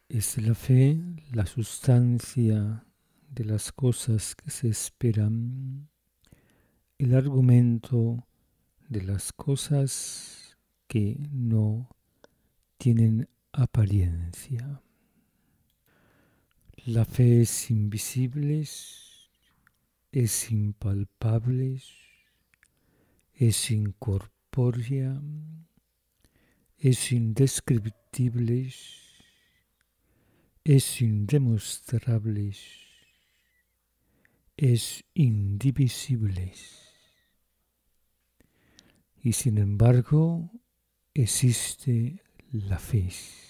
Es la fe la sustancia de las cosas que se esperan, el argumento de las cosas que no tienen apariencia. La fe es invisible, es impalpable, es incorpórea, es indescriptible, es indemostrable, es indivisible. Y sin embargo, existe la fe.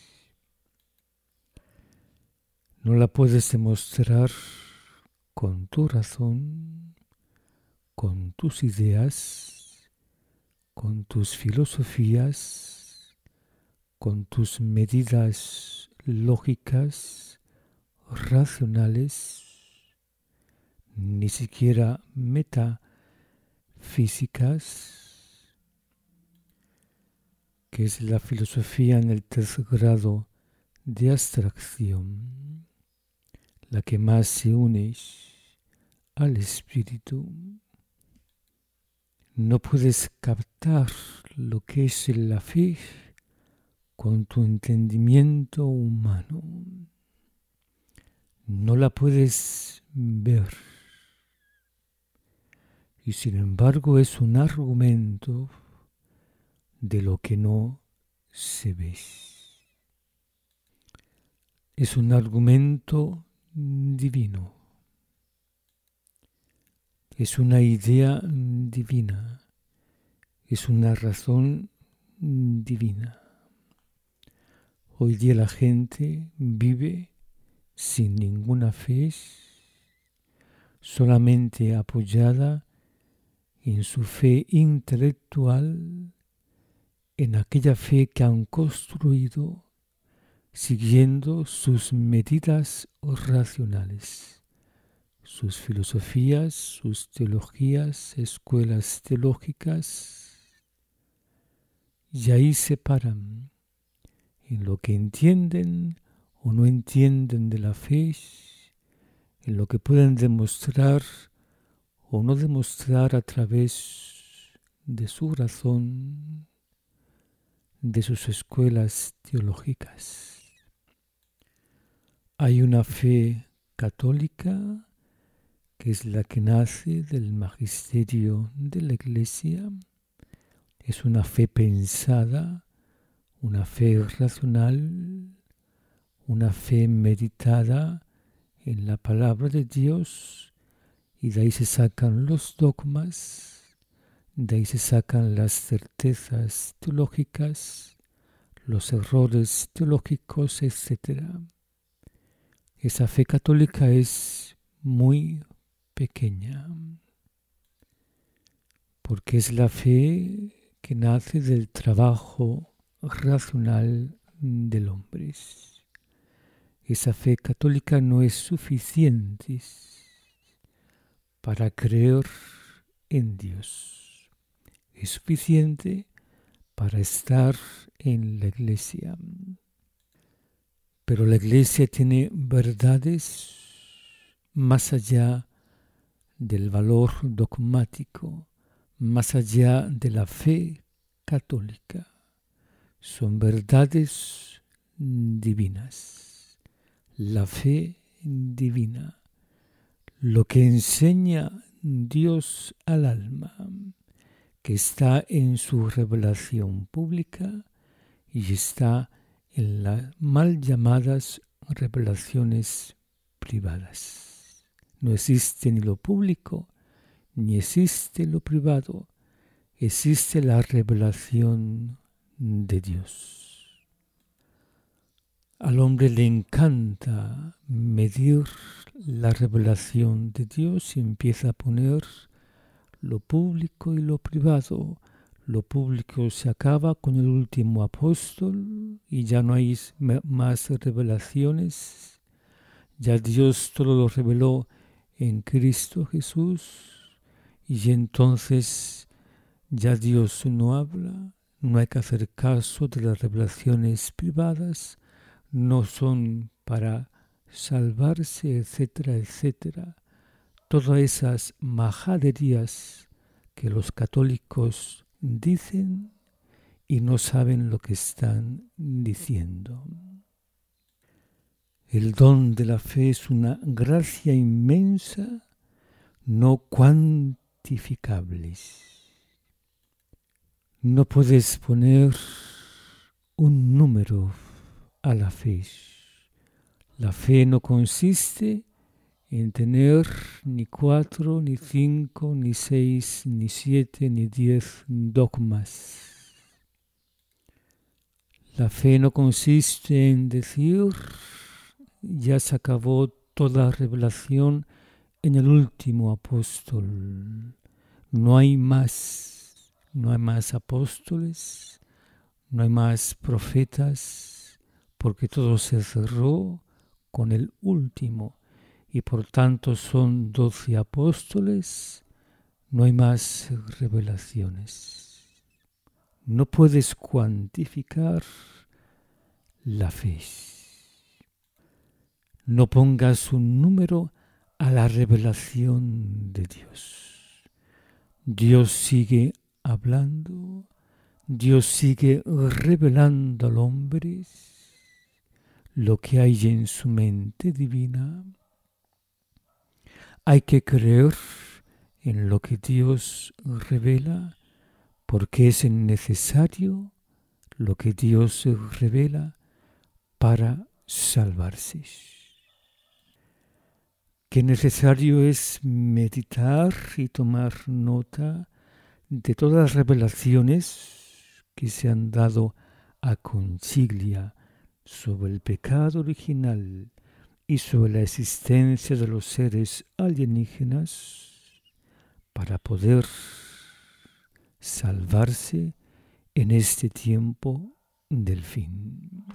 No la puedes demostrar con tu razón, con tus ideas, con tus filosofías, con tus medidas lógicas, racionales, ni siquiera metafísicas, que es la filosofía en el tercer grado de abstracción, la que más se une al espíritu. No puedes captar lo que es la fe con tu entendimiento humano. No la puedes ver. Y sin embargo es un argumento de lo que no se ve. Es un argumento divino. Es una idea divina. Es una razón divina. Hoy día la gente vive sin ninguna fe, solamente apoyada en su fe intelectual, en aquella fe que han construido siguiendo sus medidas racionales, sus filosofías, sus teologías, escuelas teológicas, y ahí se paran en lo que entienden o no entienden de la fe, en lo que pueden demostrar o no demostrar a través de su razón, de sus escuelas teológicas. Hay una fe católica que es la que nace del magisterio de la Iglesia. Es una fe pensada, una fe racional, una fe meditada en la palabra de Dios, y de ahí se sacan los dogmas, de ahí se sacan las certezas teológicas, los errores teológicos, etc. Esa fe católica es muy pequeña, porque es la fe que nace del trabajo racional del hombre. Esa fe católica no es suficiente para creer en Dios. Es suficiente para estar en la Iglesia. Pero la Iglesia tiene verdades más allá del valor dogmático, más allá de la fe católica. Son verdades divinas. La fe divina, lo que enseña Dios al alma, que está en su revelación pública y está en las mal llamadas revelaciones privadas. No existe ni lo público, ni existe lo privado, existe la revelación de Dios. Al hombre le encanta medir la revelación de Dios y empieza a poner lo público y lo privado. Lo público se acaba con el último apóstol y ya no hay más revelaciones. Ya Dios todo lo reveló en Cristo Jesús y entonces ya Dios no habla, no hay que hacer caso de las revelaciones privadas, no son para salvarse, etcétera, etcétera. Todas esas majaderías que los católicos dicen y no saben lo que están diciendo. El don de la fe es una gracia inmensa, no cuantificable. No puedes poner un número a la fe. La fe no consiste en tener ni 4, ni 5, ni 6, ni 7, ni 10 dogmas. La fe no consiste en decir, ya se acabó toda revelación en el último apóstol. No hay más apóstoles, no hay más profetas, porque todo se cerró con el último. Y por tanto son 12 apóstoles, no hay más revelaciones. No puedes cuantificar la fe. No pongas un número a la revelación de Dios. Dios sigue hablando, Dios sigue revelando al hombre lo que hay en su mente divina. Hay que creer en lo que Dios revela, porque es necesario lo que Dios revela para salvarse. Qué necesario es meditar y tomar nota de todas las revelaciones que se han dado a Conchiglia sobre el pecado original y sobre la existencia de los seres alienígenas para poder salvarse en este tiempo del fin.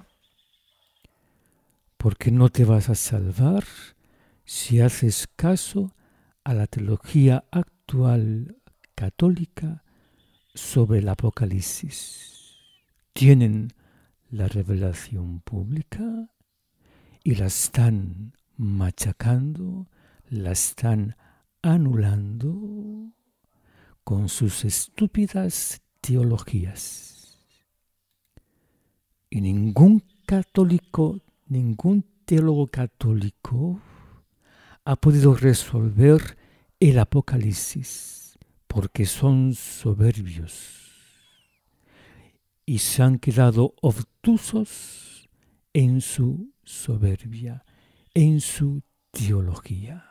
Porque no te vas a salvar si haces caso a la teología actual católica sobre el Apocalipsis. Tienen la revelación pública y la están machacando, la están anulando con sus estúpidas teologías. Y ningún teólogo católico ha podido resolver el Apocalipsis porque son soberbios y se han quedado obtusos en su soberbia, en su teología.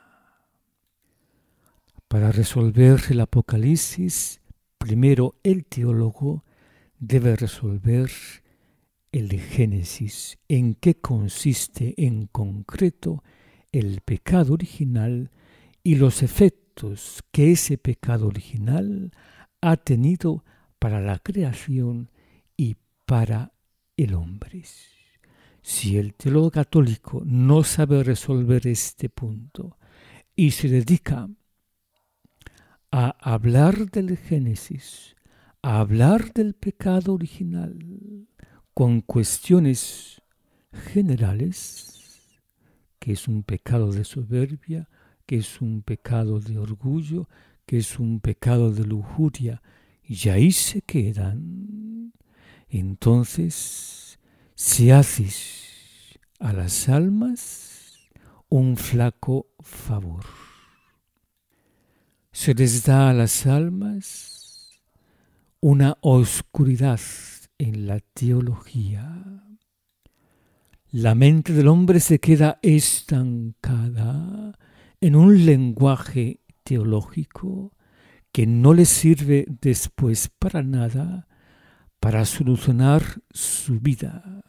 Para resolver el Apocalipsis, primero el teólogo debe resolver el Génesis, en qué consiste en concreto el pecado original y los efectos que ese pecado original ha tenido para la creación y para el hombre. Si el teólogo católico no sabe resolver este punto y se dedica a hablar del Génesis, a hablar del pecado original con cuestiones generales, que es un pecado de soberbia, que es un pecado de orgullo, que es un pecado de lujuria, y ahí se quedan, entonces se hace a las almas un flaco favor. Se les da a las almas una oscuridad en la teología. La mente del hombre se queda estancada en un lenguaje teológico que no le sirve después para nada para solucionar su vida.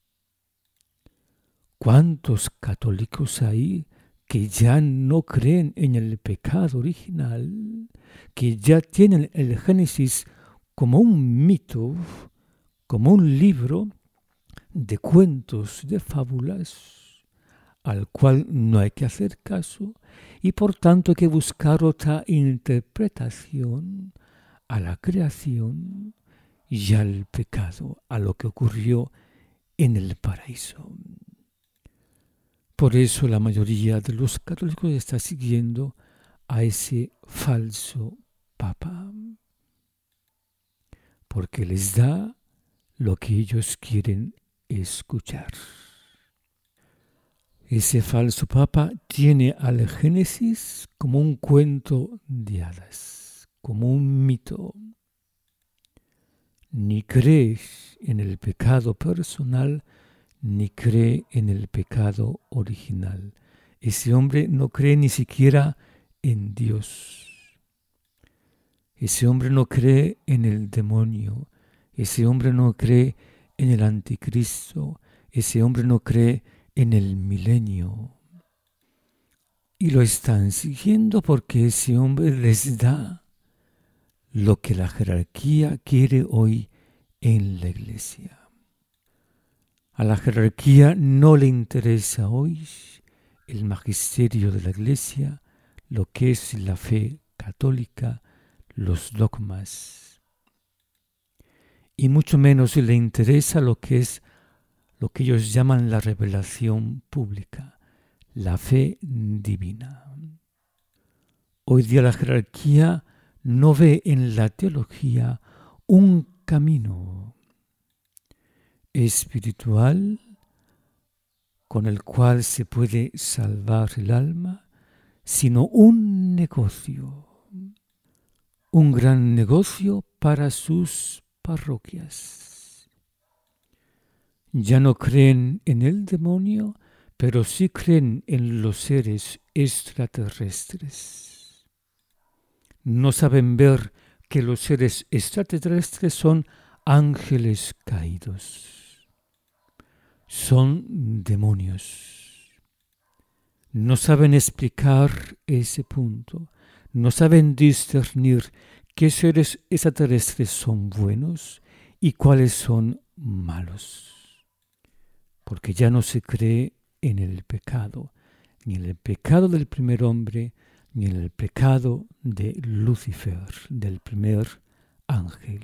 ¿Cuántos católicos hay que ya no creen en el pecado original, que ya tienen el Génesis como un mito, como un libro de cuentos, de fábulas, al cual no hay que hacer caso y por tanto hay que buscar otra interpretación a la creación y al pecado, a lo que ocurrió en el paraíso? Por eso la mayoría de los católicos está siguiendo a ese falso papa, porque les da lo que ellos quieren escuchar. Ese falso papa tiene al Génesis como un cuento de hadas, como un mito. Ni cree en el pecado personal, ni cree en el pecado original. Ese hombre no cree ni siquiera en Dios. Ese hombre no cree en el demonio. Ese hombre no cree en el anticristo. Ese hombre no cree en el milenio. Y lo están siguiendo porque ese hombre les da lo que la jerarquía quiere hoy en la iglesia. A la jerarquía no le interesa hoy el magisterio de la iglesia, lo que es la fe católica, los dogmas. Y mucho menos le interesa lo que es lo que ellos llaman la revelación pública, la fe divina. Hoy día la jerarquía no ve en la teología un camino espiritual con el cual se puede salvar el alma, sino un negocio, un gran negocio para sus parroquias. Ya no creen en el demonio, pero sí creen en los seres extraterrestres. No saben ver que los seres extraterrestres son ángeles caídos, son demonios. No saben explicar ese punto, no saben discernir qué seres extraterrestres son buenos y cuáles son malos, porque ya no se cree en el pecado, ni en el pecado del primer hombre, ni en el pecado de Lucifer, del primer ángel.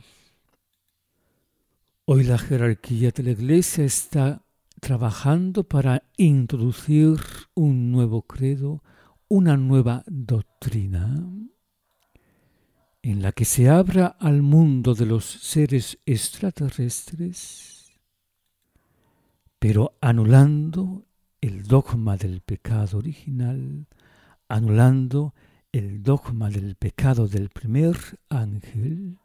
Hoy la jerarquía de la Iglesia está trabajando para introducir un nuevo credo, una nueva doctrina, en la que se abra al mundo de los seres extraterrestres, pero anulando el dogma del pecado original, anulando el dogma del pecado del primer ángel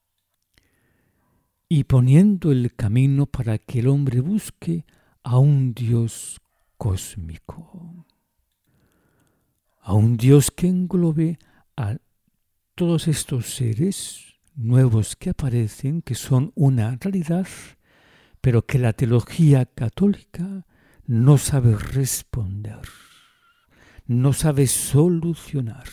y poniendo el camino para que el hombre busque a un Dios cósmico, a un Dios que englobe a todos estos seres nuevos que aparecen, que son una realidad, pero que la teología católica no sabe responder, no sabe solucionar.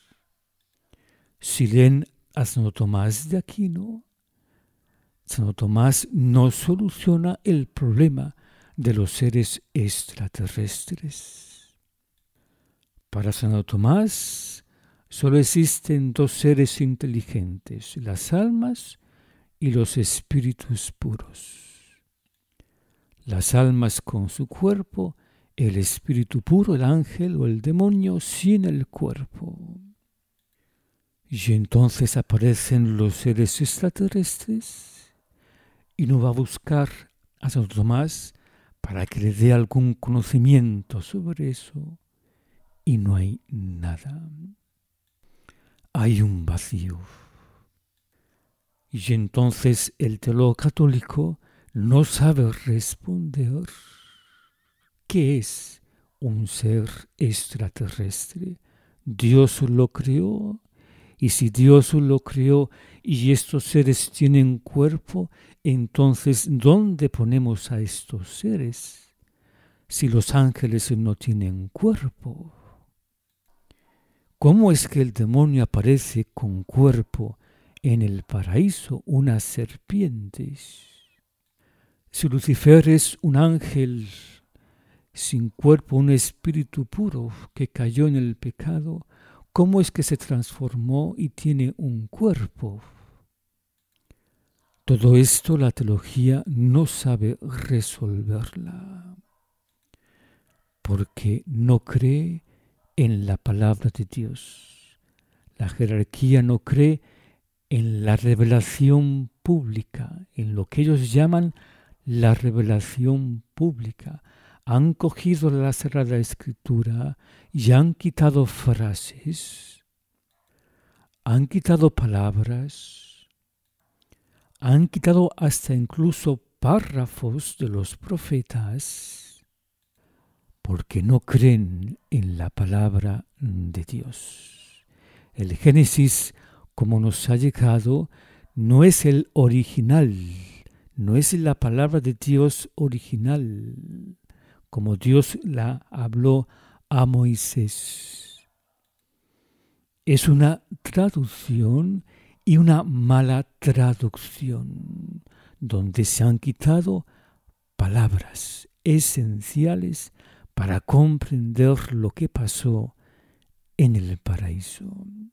Si leen a Santo Tomás de Aquino, Santo Tomás no soluciona el problema de los seres extraterrestres. Para Santo Tomás solo existen dos seres inteligentes, las almas y los espíritus puros. Las almas con su cuerpo, el espíritu puro, el ángel o el demonio sin el cuerpo. Y entonces aparecen los seres extraterrestres y no va a buscar a Santo Tomás para que le dé algún conocimiento sobre eso. Y no hay nada. Hay un vacío. Y entonces el teólogo católico no sabe responder qué es un ser extraterrestre. Dios lo creó, y si Dios lo creó y estos seres tienen cuerpo, entonces ¿dónde ponemos a estos seres si los ángeles no tienen cuerpo? ¿Cómo es que el demonio aparece con cuerpo en el paraíso, unas serpientes? Si Lucifer es un ángel sin cuerpo, un espíritu puro que cayó en el pecado, ¿cómo es que se transformó y tiene un cuerpo? Todo esto la teología no sabe resolverla. porque no cree en la palabra de Dios. La jerarquía no cree en la revelación pública, en lo que ellos llaman la revelación pública. Han cogido la Sagrada Escritura y han quitado frases, han quitado palabras, han quitado hasta incluso párrafos de los profetas, porque no creen en la palabra de Dios. El Génesis, como nos ha llegado, no es el original, no es la palabra de Dios original, como Dios la habló a Moisés. Es una traducción y una mala traducción, donde se han quitado palabras esenciales para comprender lo que pasó en el paraíso.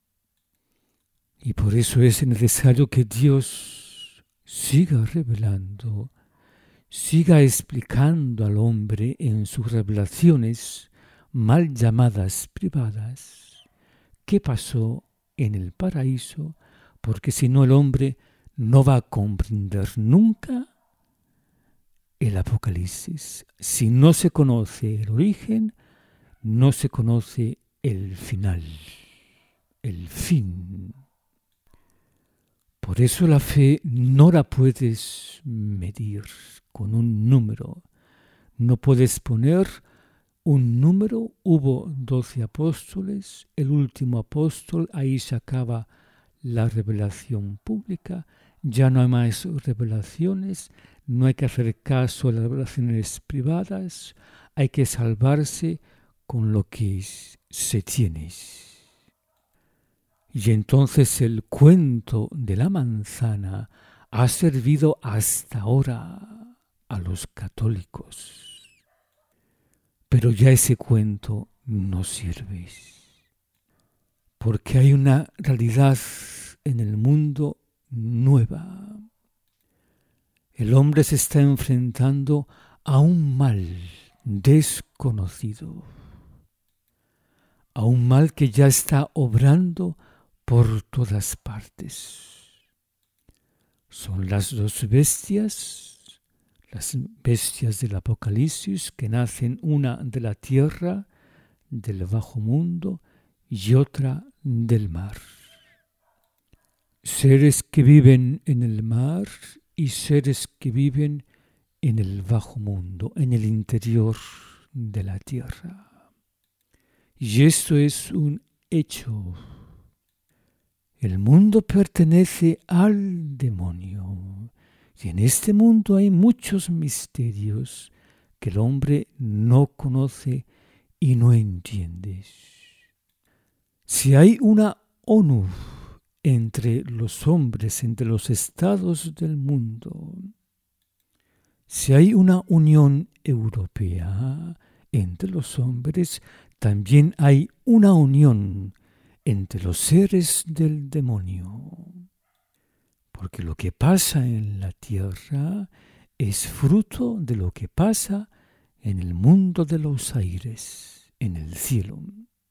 Y por eso es necesario que Dios siga revelando, siga explicando al hombre en sus revelaciones mal llamadas privadas qué pasó en el paraíso, porque si no el hombre no va a comprender nunca el Apocalipsis. Si no se conoce el origen, no se conoce el final, el fin. Por eso la fe no la puedes medir con un número. No puedes poner un número. Hubo 12 apóstoles, el último apóstol, ahí se acaba la revelación pública, ya no hay más revelaciones, no hay que hacer caso a las revelaciones privadas, hay que salvarse con lo que se tiene. Y entonces el cuento de la manzana ha servido hasta ahora a los católicos. Pero ya ese cuento no sirve. Porque hay una realidad en el mundo nueva. El hombre se está enfrentando a un mal desconocido. A un mal que ya está obrando por todas partes. Son las dos bestias, las bestias del Apocalipsis, que nacen una de la tierra, del bajo mundo, y otra del mar. Seres que viven en el mar y seres que viven en el bajo mundo, en el interior de la tierra. Y esto es un hecho. El mundo pertenece al demonio. Y en este mundo hay muchos misterios que el hombre no conoce y no entiende. Si hay una ONU entre los hombres, entre los estados del mundo, si hay una Unión Europea entre los hombres, también hay una unión entre los seres del demonio. Porque lo que pasa en la tierra es fruto de lo que pasa en el mundo de los aires, en el cielo.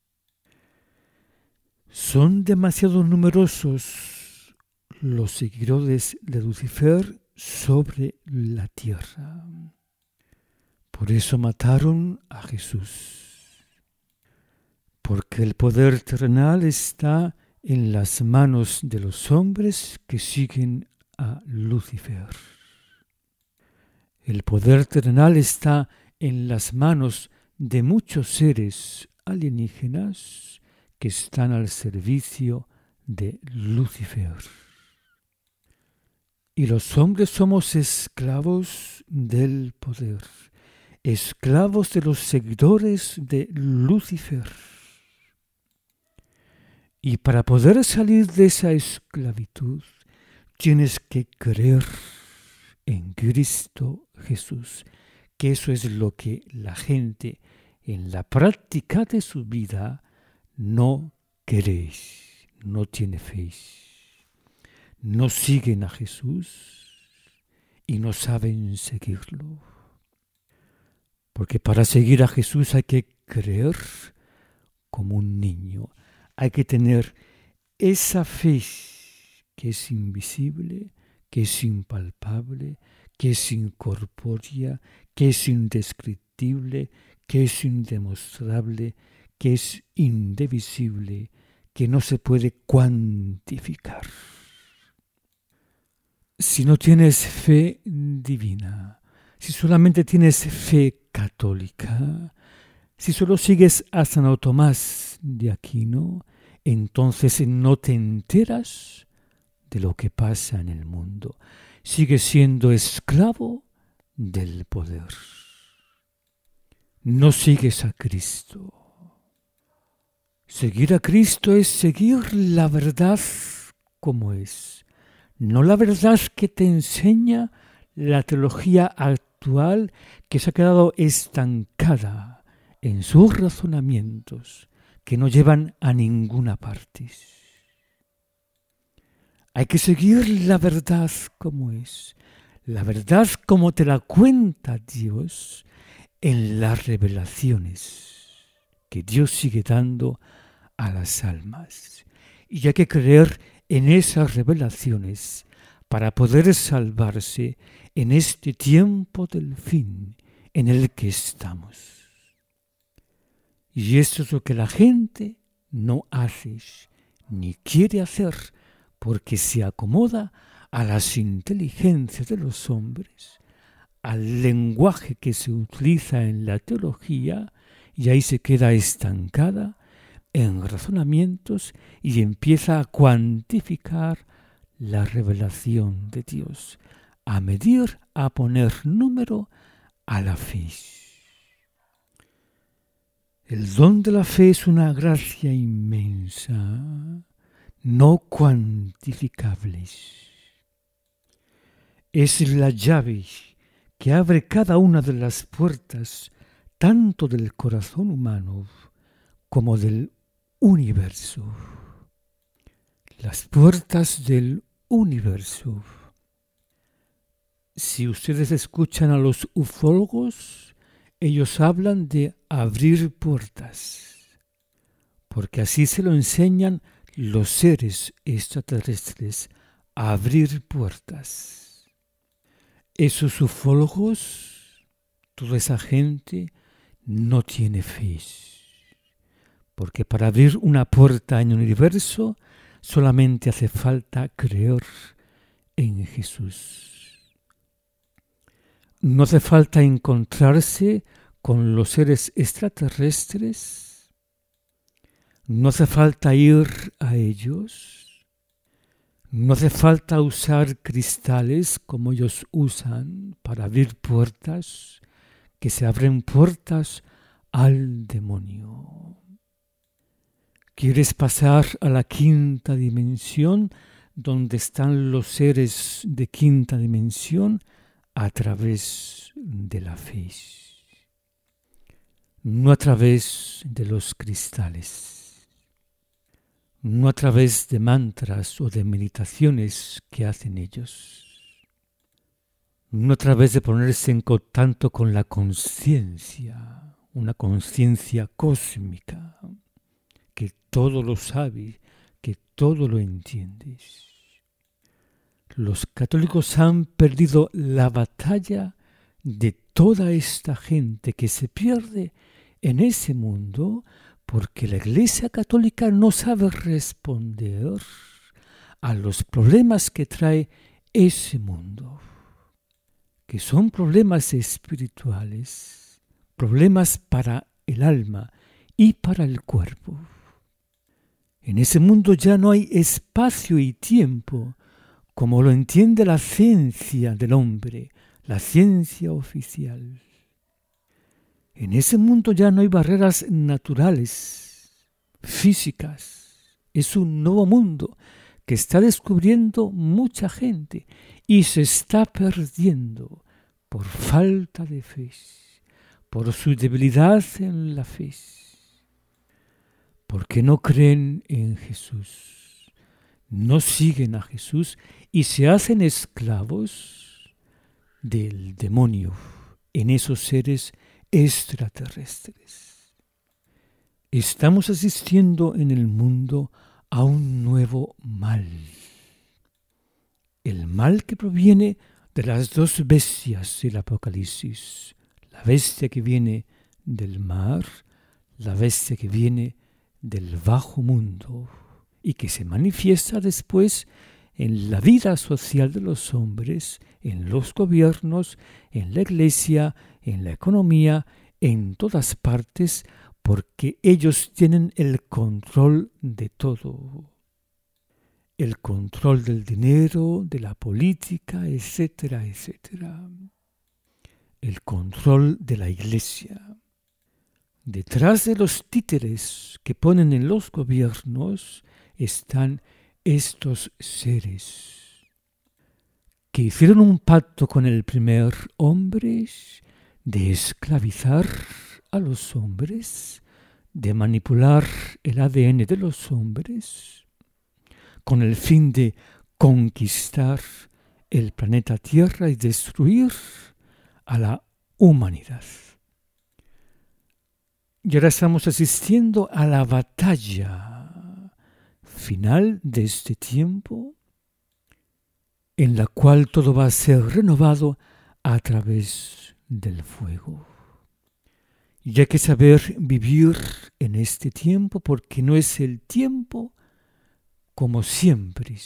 Son demasiado numerosos los seguidores de Lucifer sobre la tierra. Por eso mataron a Jesús. Porque el poder terrenal está en las manos de los hombres que siguen a Lucifer. El poder terrenal está en las manos de muchos seres alienígenas que están al servicio de Lucifer. Y los hombres somos esclavos del poder, esclavos de los seguidores de Lucifer. Y para poder salir de esa esclavitud, tienes que creer en Cristo Jesús, que eso es lo que la gente en la práctica de su vida no cree, no tiene fe, no siguen a Jesús y no saben seguirlo. Porque para seguir a Jesús hay que creer como un niño. Hay que tener esa fe que es invisible, que es impalpable, que es incorpórea, que es indescriptible, que es indemostrable, que es indivisible, que no se puede cuantificar. Si no tienes fe divina, si solamente tienes fe católica, si solo sigues a Santo Tomás de Aquino, entonces no te enteras de lo que pasa en el mundo. Sigues siendo esclavo del poder. No sigues a Cristo. Seguir a Cristo es seguir la verdad como es. No la verdad que te enseña la teología actual, que se ha quedado estancada en sus razonamientos, que no llevan a ninguna parte. Hay que seguir la verdad como es, la verdad como te la cuenta Dios en las revelaciones que Dios sigue dando a las almas. Y hay que creer en esas revelaciones para poder salvarse en este tiempo del fin en el que estamos. Y esto es lo que la gente no hace ni quiere hacer, porque se acomoda a las inteligencias de los hombres, al lenguaje que se utiliza en la teología, y ahí se queda estancada en razonamientos y empieza a cuantificar la revelación de Dios, a medir, a poner número a la fe. El don de la fe es una gracia inmensa, no cuantificable. Es la llave que abre cada una de las puertas, tanto del corazón humano como del universo. Las puertas del universo. Si ustedes escuchan a los ufólogos, ellos hablan de abrir puertas, porque así se lo enseñan los seres extraterrestres, a abrir puertas. Esos ufólogos, toda esa gente, no tiene fe, porque para abrir una puerta en el universo solamente hace falta creer en Jesús. No hace falta encontrarse con los seres extraterrestres, no hace falta ir a ellos, no hace falta usar cristales como ellos usan para abrir puertas, que se abren puertas al demonio. ¿Quieres pasar a la quinta dimensión, donde están los seres de quinta dimensión? A través de la fe, no a través de los cristales, no a través de mantras o de meditaciones que hacen ellos, no a través de ponerse en contacto con la conciencia, una conciencia cósmica, que todo lo sabe, que todo lo entiende. Los católicos han perdido la batalla de toda esta gente que se pierde en ese mundo porque la Iglesia Católica no sabe responder a los problemas que trae ese mundo, que son problemas espirituales, problemas para el alma y para el cuerpo. En ese mundo ya no hay espacio y tiempo como lo entiende la ciencia del hombre, la ciencia oficial. En ese mundo ya no hay barreras naturales, físicas. Es un nuevo mundo que está descubriendo mucha gente y se está perdiendo por falta de fe, por su debilidad en la fe, porque no creen en Jesús. No siguen a Jesús y se hacen esclavos del demonio en esos seres extraterrestres. Estamos asistiendo en el mundo a un nuevo mal. El mal que proviene de las dos bestias del Apocalipsis. La bestia que viene del mar, la bestia que viene del bajo mundo y que se manifiesta después en la vida social de los hombres, en los gobiernos, en la iglesia, en la economía, en todas partes, porque ellos tienen el control de todo. El control del dinero, de la política, etcétera, etcétera. El control de la iglesia. Detrás de los títeres que ponen en los gobiernos están estos seres que hicieron un pacto con el primer hombre de esclavizar a los hombres, de manipular el ADN de los hombres, con el fin de conquistar el planeta Tierra y destruir a la humanidad. Y ahora estamos asistiendo a la batalla final de este tiempo, en la cual todo va a ser renovado a través del fuego. Y hay que saber vivir en este tiempo, porque no es el tiempo como siempre.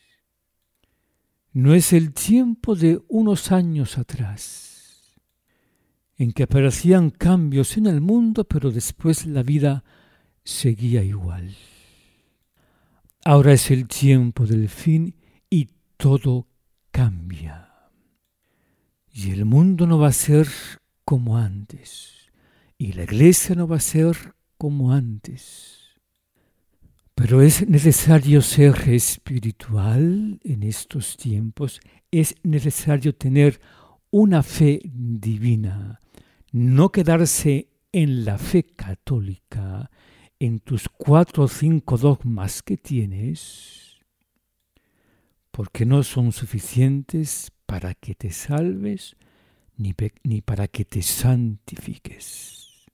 No es el tiempo de unos años atrás, en que aparecían cambios en el mundo, pero después la vida seguía igual. Ahora es el tiempo del fin y todo cambia. Y el mundo no va a ser como antes. Y la iglesia no va a ser como antes. Pero es necesario ser espiritual en estos tiempos. Es necesario tener una fe divina. No quedarse en la fe católica, en tus 4 o 5 dogmas que tienes, porque no son suficientes para que te salves ni para que te santifiques.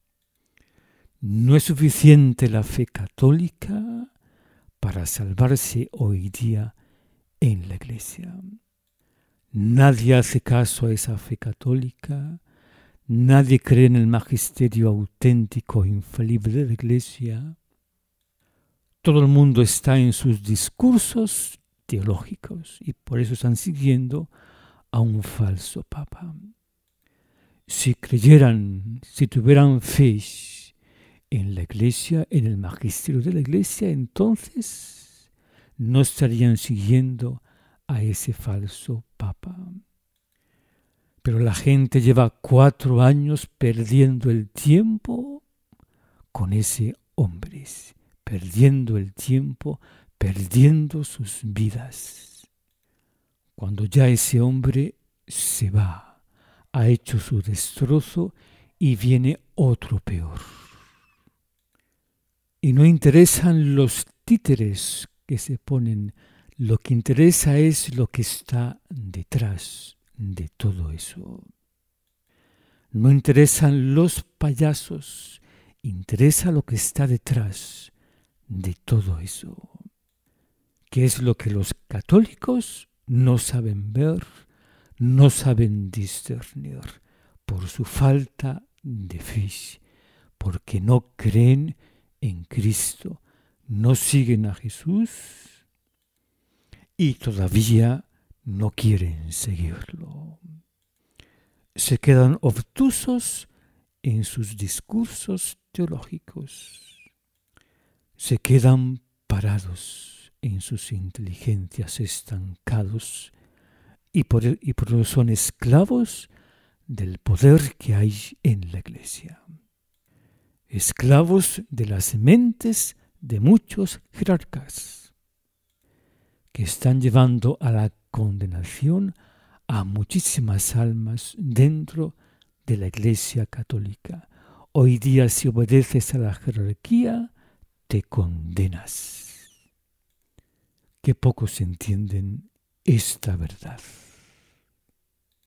No es suficiente la fe católica para salvarse hoy día en la iglesia. Nadie hace caso a esa fe católica, nadie cree en el magisterio auténtico e infalible de la iglesia. Todo el mundo está en sus discursos teológicos y por eso están siguiendo a un falso papa. Si creyeran, si tuvieran fe en la iglesia, en el magisterio de la iglesia, entonces no estarían siguiendo a ese falso papa. Pero la gente lleva 4 años perdiendo el tiempo con ese hombre, perdiendo el tiempo, perdiendo sus vidas. Cuando ya ese hombre se va, ha hecho su destrozo y viene otro peor. Y no interesan los títeres que se ponen, lo que interesa es lo que está detrás de todo eso. No interesan los payasos, interesa lo que está detrás de todo eso. ¿Qué es lo que los católicos no saben ver, no saben discernir por su falta de fe, porque no creen en Cristo, no siguen a Jesús y todavía no quieren seguirlo. Se quedan obtusos en sus discursos teológicos. Se quedan parados en sus inteligencias, estancados y por eso son esclavos del poder que hay en la iglesia. Esclavos de las mentes de muchos jerarcas que están llevando a la condenación a muchísimas almas dentro de la Iglesia Católica. Hoy día, si obedeces a la jerarquía, te condenas. Qué pocos entienden esta verdad.